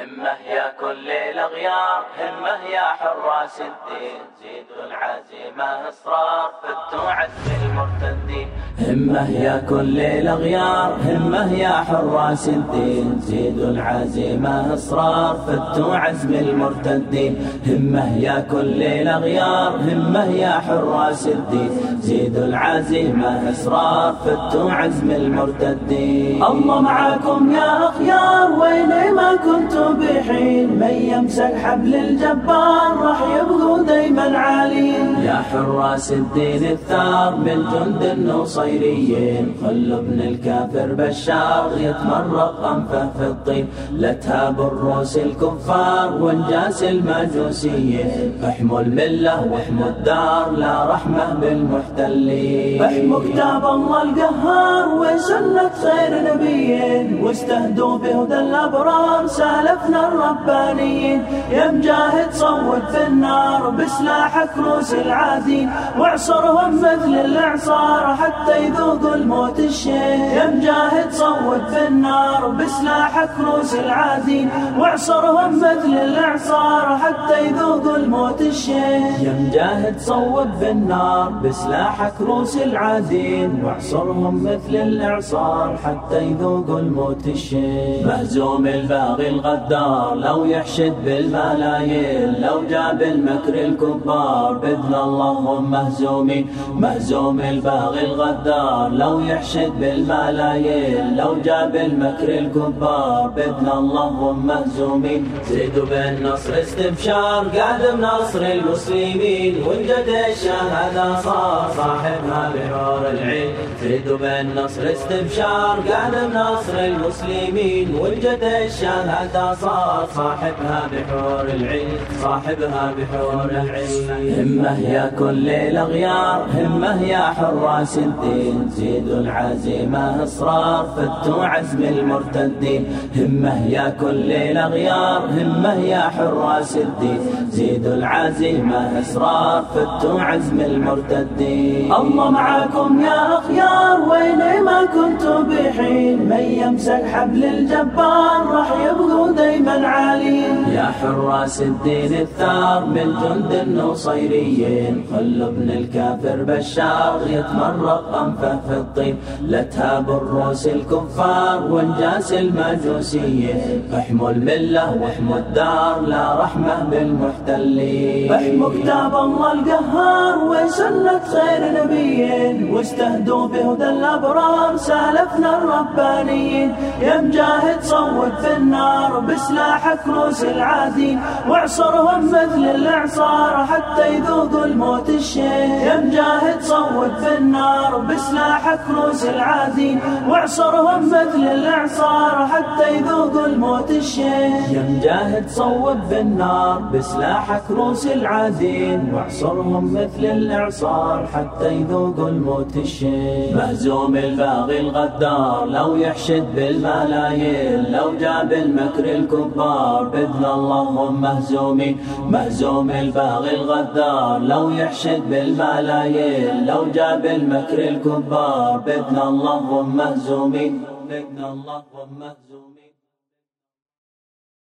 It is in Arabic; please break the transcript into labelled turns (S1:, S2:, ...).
S1: همة يا كل الأغيار، همة يا حراس الدين، زيدوا العزيمة إصرار، فتوا عزم المرتدين. همة يا كل الأغيار، همة يا حراس الدين، زيدوا العزيمة إصرار، فتوا عزم المرتدين. همة يا كل الأغيار، همة يا حراس الدين، زيدوا العزيمة إصرار، فتوا عزم المرتدين. الله معاكم يا أخيار، وين ما كنتم بحين، من يمسك حبل الجبار راح يبقوا دايما عالين. يا حراس الدين الثار من جند النصيريين، خلوا ابن الكافر بشار يتمرق أنفه في الطين. لا تهابوا الروس الكفار وانجاس المجوسيين، احموا الملة واحموا الدار، لا رحمة بالمحتلين. احموا كتاب الله القهار وسنة خير نبيين، واستهدوا بهدى الأبرار سالفنا الربانيين. يا مجاهد صوت في النار بسلاحك روس العادين، واعصرهم مثل الإعصار حتى يذوقوا الموت الشين. يا مجاهد صوت في النار بسلاحك روس العادين، واعصرهم مثل الإعصار حتى يذوقوا الموت الشين. يا مجاهد صوت في النار بسلاحك روس العادين، واعصرهم مثل الإعصار حتى يذوقوا الموت الشين. مهزوم الباغي الغدار لو يحشد بالملايين، لو جاب المكر الكبار بإذن الله هم مهزومين. مهزوم الباغي الغدار لو يحشد بالملايين، لو جاب المكر الكبار بإذن الله هم مهزومين. زيدوا بالنصر استبشار قادم نصر المسلمين، وانجد الشهادة صار صاحبها بحور العين. زيدوا بالنصر استبشار قادم نصر المسلمين، وانجد الشهادة صار صاحبها بحور العين، صاحبها بحور العين. همة يا كل الأغيار، همة يا حراس الدين، زيدوا العزيمة إصرار، فتوا عزم المرتدين. همة يا كل الأغيار، همة يا حراس الدين، زيدوا العزيمة إصرار، فتوا عزم المرتدين. الله معاكم يا أخيار، وين ما كنتم بحين، من يمسك حبل الجبار راح يبقوا دايما عالين. يا حراس الدين الثار من جند النصيريين، خلوا ابن الكافر بشار يتمرق أنفه في الطين. لا تهابوا الروس الكفار وانجاس المجوسيين، احموا الملة واحموا الدار، لا رحمة بالمحتلين. احموا كتاب الله القهار وسنة خير نبيين، واستهدوا بهدى الأبرار سالفنا الربانيين. يا مجاهد صوت في النار بسلاحك روس العادين، واعصرهم مثل الإعصار حتى يذوقوا الموت الشين. يا مجاهد صوت في النار بسلاحك روس العادين، واعصرهم مثل الإعصار حتى يذوقوا الموت الشين. يا مجاهد صوت في النار بسلاحك روس العادين، واعصرهم مثل الإعصار حتى يذوقوا الموت الشين. مهزوم الباغي الغدار لو يحشد بالملايين، لو جاب المكر الكبار بإذن الله هم مهزومين. مهزوم الباغي الغدار لو يحشد بالملايين، لو جاب المكر الكبار بإذن الله هم مهزومين. بإذن الله هم مهزومين.